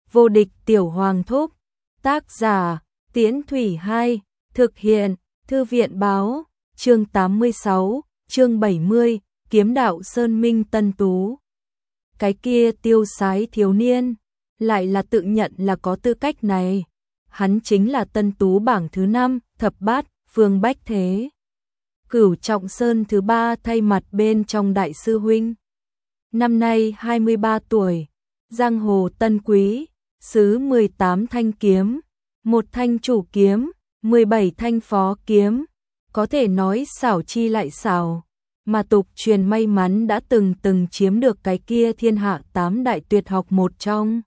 Vô địch tiểu hoàng thúc. Tác giả, Tiễn Thủy 2, thực hiện, Thư viện báo, chương 86, chương 70, kiếm đạo Sơn Minh Tân Tú. Cái kia tiêu sái thiếu niên, lại là tự nhận là có tư cách này. Hắn chính là Tân Tú bảng thứ 5, thập bát, Phương Bách Thế. Cửu Trọng Sơn thứ 3 thay mặt bên trong đại sư huynh. Năm nay 23 tuổi, giang hồ tân quý, xứ 18 thanh kiếm, 1 thanh chủ kiếm, 17 thanh phó kiếm, có thể nói xảo chi lại xảo, mà tục truyền may mắn đã từng chiếm được cái kia thiên hạ 8 đại tuyệt học một trong.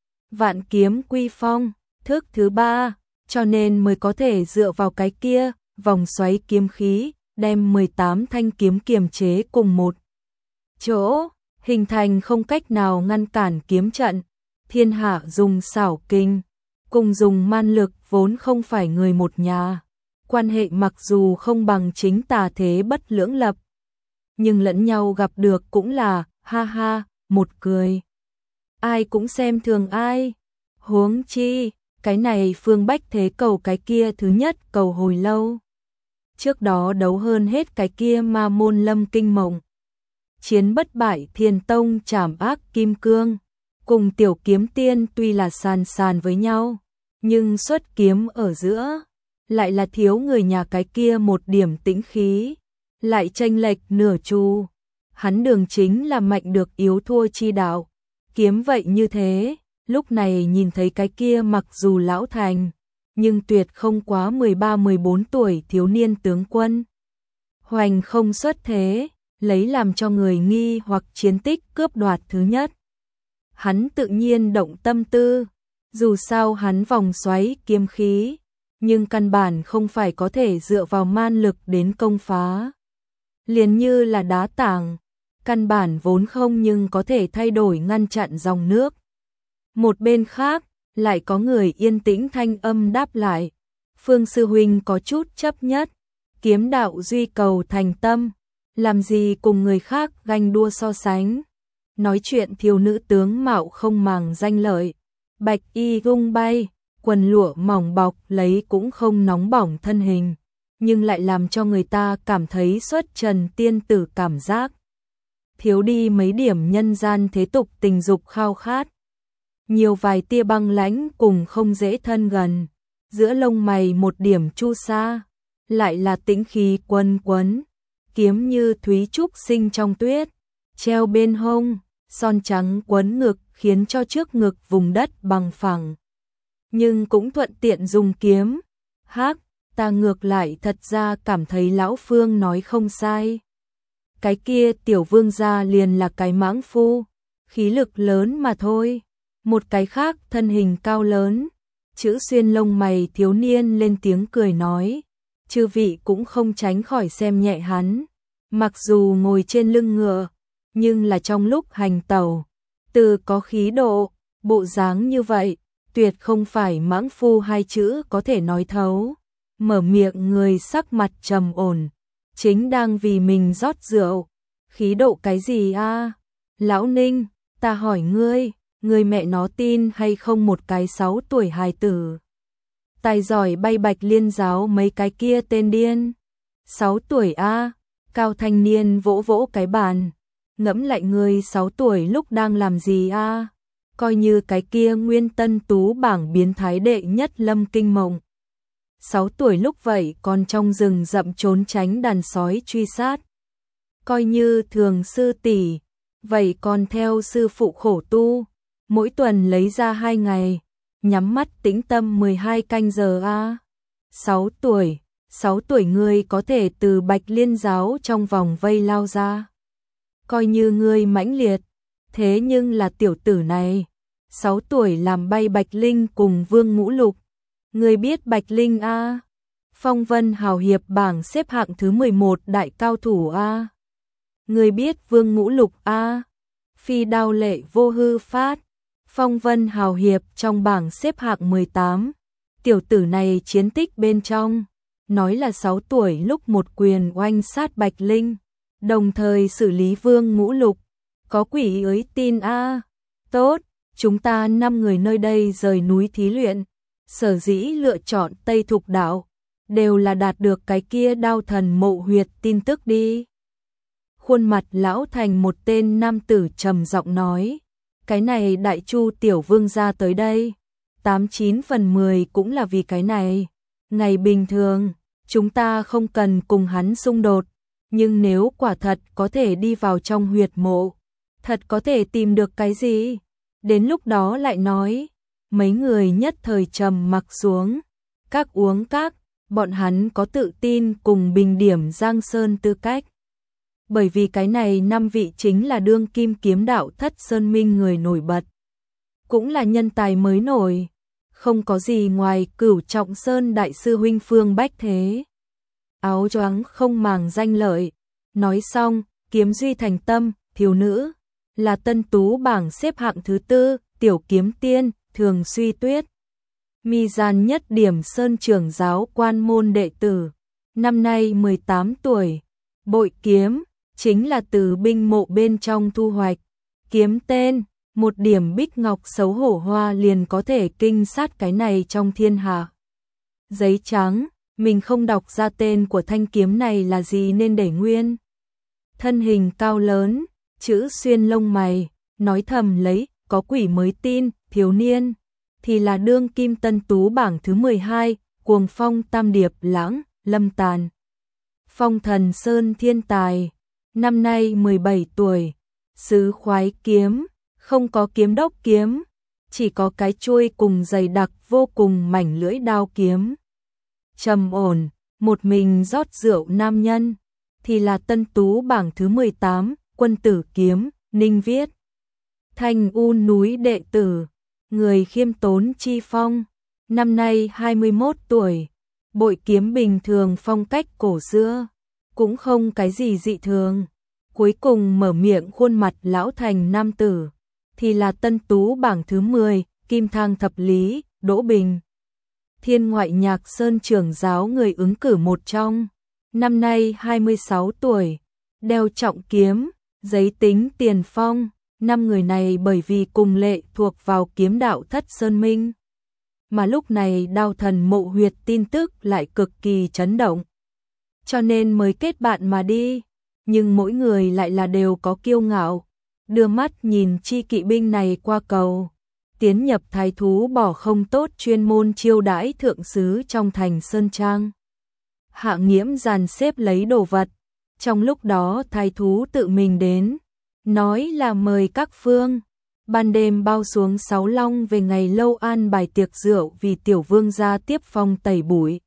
Vạn kiếm quy phong, thức thứ 3, cho nên mới có thể dựa vào cái kia, vòng xoáy kiếm khí, đem 18 thanh kiếm kiềm chế cùng một chỗ, hình thành không cách nào ngăn cản kiếm trận. Thiên hạ dùng xảo kinh, cùng dùng man lực vốn không phải người một nhà. Quan hệ mặc dù không bằng chính tà thế bất lưỡng lập, nhưng lẫn nhau gặp được cũng là, ha ha, một cười. Ai cũng xem thường ai. Huống chi, cái này Phương Bách Thế cầu cái kia thứ nhất cầu hồi lâu. Trước đó đấu hơn hết cái kia Ma Môn Lâm Kinh Mộng. Chiến bất bại Thiên Tông trảm ác kim cương. Cùng tiểu kiếm tiên tuy là sàn với nhau, nhưng xuất kiếm ở giữa, lại là thiếu người nhà cái kia một điểm tĩnh khí, lại chênh lệch nửa chu. Hắn đường chính là mạnh được yếu thua chi đạo, kiếm vậy như thế, lúc này nhìn thấy cái kia mặc dù lão thành, nhưng tuyệt không quá 13-14 tuổi thiếu niên tướng quân. Hoành không xuất thế, lấy làm cho người nghi hoặc chiến tích cướp đoạt thứ nhất. Hắn tự nhiên động tâm tư, dù sao hắn vòng xoáy kiếm khí, nhưng căn bản không phải có thể dựa vào man lực đến công phá. Liền như là đá tảng, căn bản vốn không nhưng có thể thay đổi ngăn chặn dòng nước. Một bên khác, lại có người yên tĩnh thanh âm đáp lại, Phương sư huynh có chút chấp nhất, kiếm đạo duy cầu thành tâm, làm gì cùng người khác ganh đua so sánh. Nói chuyện thiếu nữ tướng mạo không màng danh lợi, bạch y tung bay, quần lụa mỏng bọc lấy cũng không nóng bỏng thân hình, nhưng lại làm cho người ta cảm thấy xuất trần tiên tử cảm giác. Thiếu đi mấy điểm nhân gian thế tục tình dục khao khát. Nhiều vài tia băng lãnh cùng không dễ thân gần, giữa lông mày một điểm chu sa, lại là tĩnh khí quấn quấn, kiếm như thúy trúc sinh trong tuyết, treo bên hông. Son trắng quấn ngực khiến cho trước ngực vùng đất bằng phẳng. Nhưng cũng thuận tiện dùng kiếm. Hắc, ta ngược lại thật ra cảm thấy lão Phương nói không sai. Cái kia tiểu vương gia liền là cái mãng phu, khí lực lớn mà thôi. Một cái khác thân hình cao lớn, chữ xuyên lông mày thiếu niên lên tiếng cười nói. Chư vị cũng không tránh khỏi xem nhẹ hắn. Mặc dù ngồi trên lưng ngựa, nhưng là trong lúc hành tẩu, từ có khí độ, bộ dáng như vậy, tuyệt không phải mãng phu hai chữ có thể nói thấu. Mở miệng người sắc mặt trầm ổn, chính đang vì mình rót rượu. Khí độ cái gì a? Lão Ninh, ta hỏi ngươi mẹ nó tin hay không một cái 6 tuổi hài tử. Tài giỏi bay Bạch Liên giáo mấy cái kia tên điên. 6 tuổi a? Cao thanh niên vỗ vỗ cái bàn. Ngẫm lại ngươi 6 tuổi lúc đang làm gì a? Coi như cái kia Nguyên Tân Tú bảng biến thái đệ nhất Lâm Kinh Mộng. 6 tuổi lúc vậy còn trong rừng rậm trốn tránh đàn sói truy sát. Coi như thường sư tỷ, vậy còn theo sư phụ khổ tu, mỗi tuần lấy ra 2 ngày, nhắm mắt tĩnh tâm 12 canh giờ a. 6 tuổi ngươi có thể từ Bạch Liên giáo trong vòng vây lao ra. Coi như ngươi mãnh liệt, thế nhưng là tiểu tử này, 6 tuổi làm bay Bạch Linh cùng Vương Ngũ Lục. Ngươi biết Bạch Linh a? Phong Vân Hào Hiệp bảng xếp hạng thứ 11 đại cao thủ a. Ngươi biết Vương Ngũ Lục a? Phi đao lệ vô hư phát, Phong Vân Hào Hiệp trong bảng xếp hạng 18. Tiểu tử này chiến tích bên trong, nói là 6 tuổi lúc một quyền oanh sát Bạch Linh, đồng thời xử lý Vương Ngũ Lục. Có quỷ ới tin a? Tốt, chúng ta 5 người nơi đây rời núi thí luyện, sở dĩ lựa chọn Tây Thục Đạo, đều là đạt được cái kia đao thần mộ huyệt tin tức đi. Khuôn mặt lão thành một tên nam tử trầm giọng nói, cái này Đại Chu tiểu vương gia tới đây, 89 phần 10 cũng là vì cái này. Ngày bình thường, chúng ta không cần cùng hắn xung đột, nhưng nếu quả thật có thể đi vào trong huyệt mộ, thật có thể tìm được cái gì, đến lúc đó lại nói. Mấy người nhất thời trầm mặc xuống, các uống các, bọn hắn có tự tin cùng bình điểm Giang Sơn tư cách. Bởi vì cái này 5 vị chính là đương kim kiếm đạo Thất Sơn Minh người nổi bật, cũng là nhân tài mới nổi, không có gì ngoài Cửu Trọng Sơn đại sư huynh Phương Bách Thế. Áo choáng không màng danh lợi, nói xong, kiếm duy thành tâm, thiếu nữ, là Tân Tú bảng xếp hạng thứ 4, tiểu kiếm tiên, Thường Suy Tuyết. Mi Gian Nhất Điểm Sơn trưởng giáo quan môn đệ tử, năm nay 18 tuổi, bội kiếm, chính là từ binh mộ bên trong thu hoạch, kiếm tên, một điểm bích ngọc xấu hổ hoa liền có thể kinh sát cái này trong thiên hạ. Giấy trắng, mình không đọc ra tên của thanh kiếm này là gì nên để nguyên. Thân hình cao lớn, chữ xuyên lông mày, nói thầm lấy, có quỷ mới tin, thiếu niên, thì là đương kim Tân Tú bảng thứ 12, cuồng phong tam điệp lãng, lâm tàn. Phong thần sơn thiên tài, năm nay 17 tuổi, sứ khoái kiếm, không có kiếm đốc kiếm, chỉ có cái chuôi cùng dày đặc vô cùng mảnh lưỡi đao kiếm. Trầm ổn, một mình rót rượu nam nhân, thì là Tân Tú bảng thứ 18, quân tử kiếm, Ninh Viết. Thanh U núi đệ tử, người khiêm tốn chi phong, năm nay 21 tuổi, bội kiếm bình thường phong cách cổ xưa, cũng không cái gì dị thường. Cuối cùng mở miệng khuôn mặt lão thành nam tử, thì là Tân Tú bảng thứ 10, Kim Thang Thập Lý, Đỗ Bình. Thiên Ngoại Nhạc Sơn trưởng giáo người ứng cử một trong, năm nay 26 tuổi, đeo trọng kiếm, giấy tính tiền phong. 5 người này bởi vì cùng lệ thuộc vào kiếm đạo Thất Sơn Minh, mà lúc này đao thần mộ huyệt tin tức lại cực kỳ chấn động, cho nên mới kết bạn mà đi. Nhưng mỗi người lại là đều có kiêu ngạo, đưa mắt nhìn chi kỵ binh này qua cầu, tiến nhập thái thú bỏ không tốt chuyên môn chiêu đãi thượng sứ trong thành Sơn Trang. Hạ Nghiễm dàn xếp lấy đồ vật, trong lúc đó thái thú tự mình đến, nói là mời các phương, ban đêm bao xuống 6 long về ngày lâu an bài tiệc rượu vì tiểu vương gia tiếp phong tẩy bụi.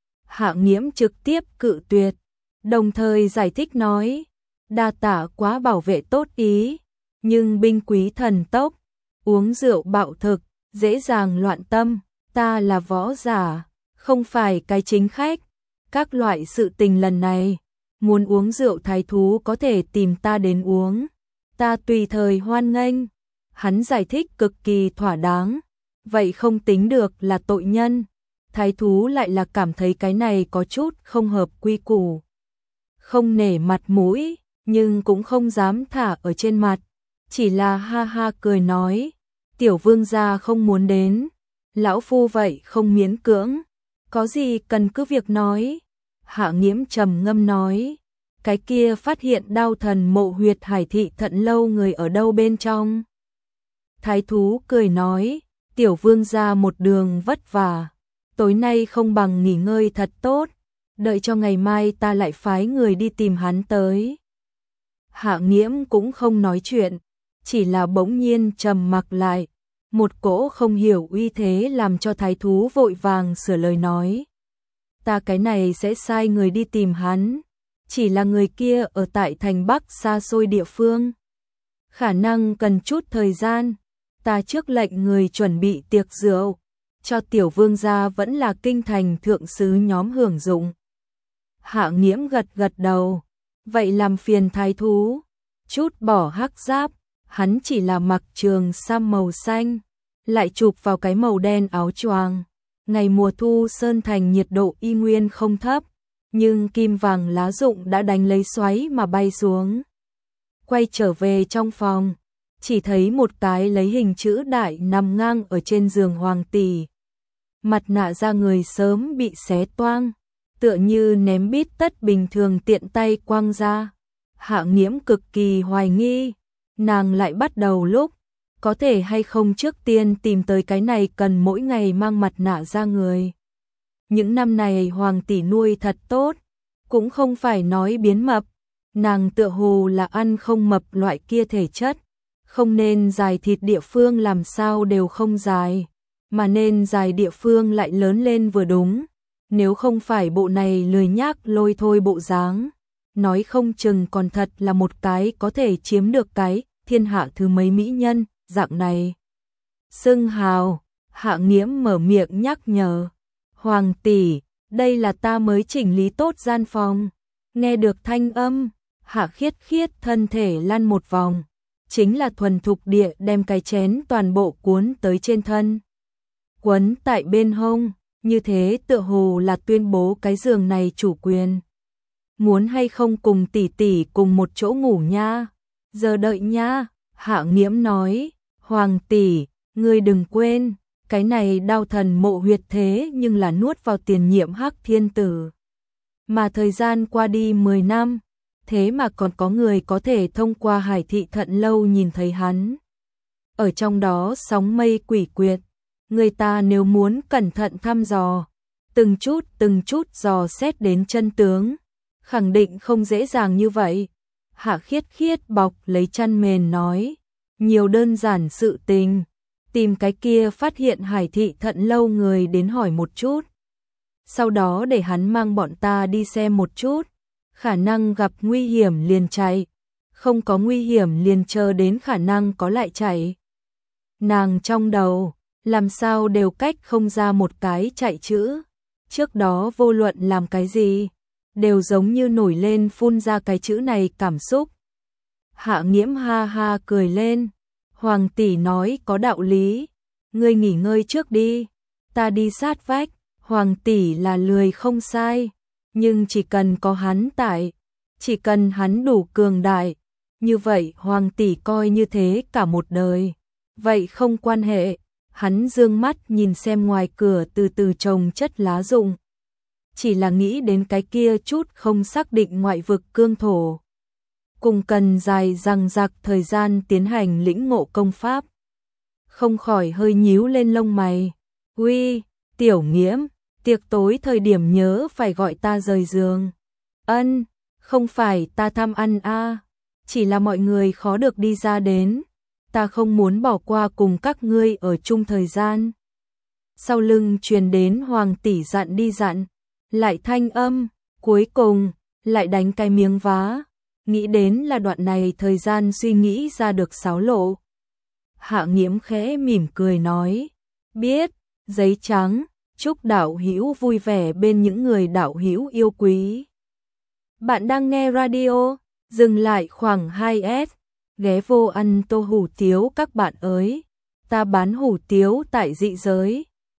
Hạ Nghiễm trực tiếp cự tuyệt, đồng thời giải thích nói, đa tạ quá bảo vệ tốt ý, nhưng binh quý thần tốc, uống rượu bạo thực, dễ dàng loạn tâm, ta là võ giả, không phải cái chính khách, các loại sự tình lần này, muốn uống rượu thái thú có thể tìm ta đến uống, ta tùy thời hoan nghênh. Hắn giải thích cực kỳ thỏa đáng, vậy không tính được là tội nhân. Thái thú lại là cảm thấy cái này có chút không hợp quy củ, không nể mặt mũi, nhưng cũng không dám thả ở trên mặt, chỉ là ha ha cười nói, tiểu vương gia không muốn đến, lão phu vậy không miễn cưỡng, có gì cần cứ việc nói. Hạ Nghiễm trầm ngâm nói, cái kia phát hiện đao thần mộ huyệt Hải Thị Thận lâu người ở đâu bên trong. Thái thú cười nói, tiểu vương gia một đường vất vả, tối nay không bằng nghỉ ngơi thật tốt, đợi cho ngày mai ta lại phái người đi tìm hắn tới. Hạ Nghiễm cũng không nói chuyện, chỉ là bỗng nhiên trầm mặc lại, một cỗ không hiểu uy thế làm cho thái thú vội vàng sửa lời nói. Ta cái này sẽ sai người đi tìm hắn, chỉ là người kia ở tại thành Bắc xa xôi địa phương, khả năng cần chút thời gian, ta trước lệnh người chuẩn bị tiệc rượu, cho tiểu vương gia vẫn là kinh thành thượng sứ nhóm hưởng dụng. Hạ Nghiễm gật gật đầu, vậy làm phiền thái thú, chút bỏ hắc giáp, hắn chỉ là mặc trường sam màu xanh, lại chụp vào cái màu đen áo choàng. Ngày mùa thu Sơn Thành nhiệt độ y nguyên không thấp, nhưng kim vàng lá rụng đã đánh lấy xoáy mà bay xuống. Quay trở về trong phòng, chỉ thấy một cái lấy hình chữ đại nằm ngang ở trên giường Hoàng tỷ. Mặt nạ da người sớm bị xé toang, tựa như ném bít tất bình thường tiện tay quăng ra. Hạ Nghiễm cực kỳ hoài nghi, nàng lại bắt đầu lúc, có thể hay không trước tiên tìm tới cái này cần mỗi ngày mang mặt nạ da người. Những năm này Hoàng tỷ nuôi thật tốt, cũng không phải nói biến mập, nàng tựa hồ là ăn không mập loại kia thể chất, không nên dài thịt địa phương làm sao đều không dài, mà nên dài địa phương lại lớn lên vừa đúng, nếu không phải bộ này lười nhác lôi thôi bộ dáng, nói không chừng còn thật là một cái có thể chiếm được cái thiên hạ thứ mấy mỹ nhân, dạng này. Xưng hào, Hạ Nghiễm mở miệng nhắc nhở, Hoàng tỷ, đây là ta mới chỉnh lý tốt gian phòng. Nghe được thanh âm, Hạ Khiết Khiết thân thể lăn một vòng, chính là thuần thục địa đem cái chén toàn bộ cuốn tới trên thân. Quấn tại bên hông, như thế tựa hồ là tuyên bố cái giường này chủ quyền. Muốn hay không cùng tỷ tỷ cùng một chỗ ngủ nha? Giờ đợi nha, Hạ Nghiễm nói, Hoàng tỷ, ngươi đừng quên, cái này đao thần mộ huyệt thế nhưng là nuốt vào tiền nhiệm Hắc Thiên Tử. Mà thời gian qua đi 10 năm, thế mà còn có người có thể thông qua Hải Thị Thận Lâu nhìn thấy hắn. Ở trong đó sóng mây quỷ quyệt, người ta nếu muốn cẩn thận thăm dò, từng chút dò xét đến chân tướng, khẳng định không dễ dàng như vậy. Hạ Khiết Khiết bọc lấy chăn mền nói, nhiều đơn giản sự tình, tìm cái kia phát hiện Hải Thị Thận Lâu người đến hỏi một chút. Sau đó để hắn mang bọn ta đi xem một chút, khả năng gặp nguy hiểm liền chạy, không có nguy hiểm liền chờ đến khả năng có lại chạy. Nàng trong đầu, làm sao đều cách không ra một cái chạy chữ, trước đó vô luận làm cái gì, đều giống như nổi lên phun ra cái chữ này cảm xúc. Hạ Nghiễm ha ha cười lên, Hoàng tỷ nói có đạo lý, ngươi nghỉ ngơi trước đi, ta đi sát vách. Hoàng tỷ là lười không sai, nhưng chỉ cần có hắn tại, chỉ cần hắn đủ cường đại, như vậy Hoàng tỷ coi như thế cả một đời. Vậy không quan hệ, hắn dương mắt nhìn xem ngoài cửa từ từ trồng chất lá rụng. Chỉ là nghĩ đến cái kia chút không xác định ngoại vực cương thổ. Cùng cần dài dằng dặc thời gian tiến hành lĩnh ngộ công pháp. Không khỏi hơi nhíu lên lông mày. Uy, Tiểu Nghiễm, tiệc tối thời điểm nhớ phải gọi ta rời giường. Ân, không phải ta tham ăn a, chỉ là mọi người khó được đi ra đến. Ta không muốn bỏ qua cùng các ngươi ở chung thời gian. Sau lưng truyền đến Hoàng tỷ dặn đi dặn, lại thanh âm, cuối cùng, lại đánh cái miếng vá. Nghĩ đến là đoạn này thời gian suy nghĩ ra được xáo lộ. Hạ Nghiễm khẽ mỉm cười nói, biết, giấy trắng, chúc đạo hữu vui vẻ bên những người đạo hữu yêu quý. Bạn đang nghe radio, dừng lại khoảng 2S, ghé vô ăn tô hủ tiếu các bạn ơi, ta bán hủ tiếu tại dị giới.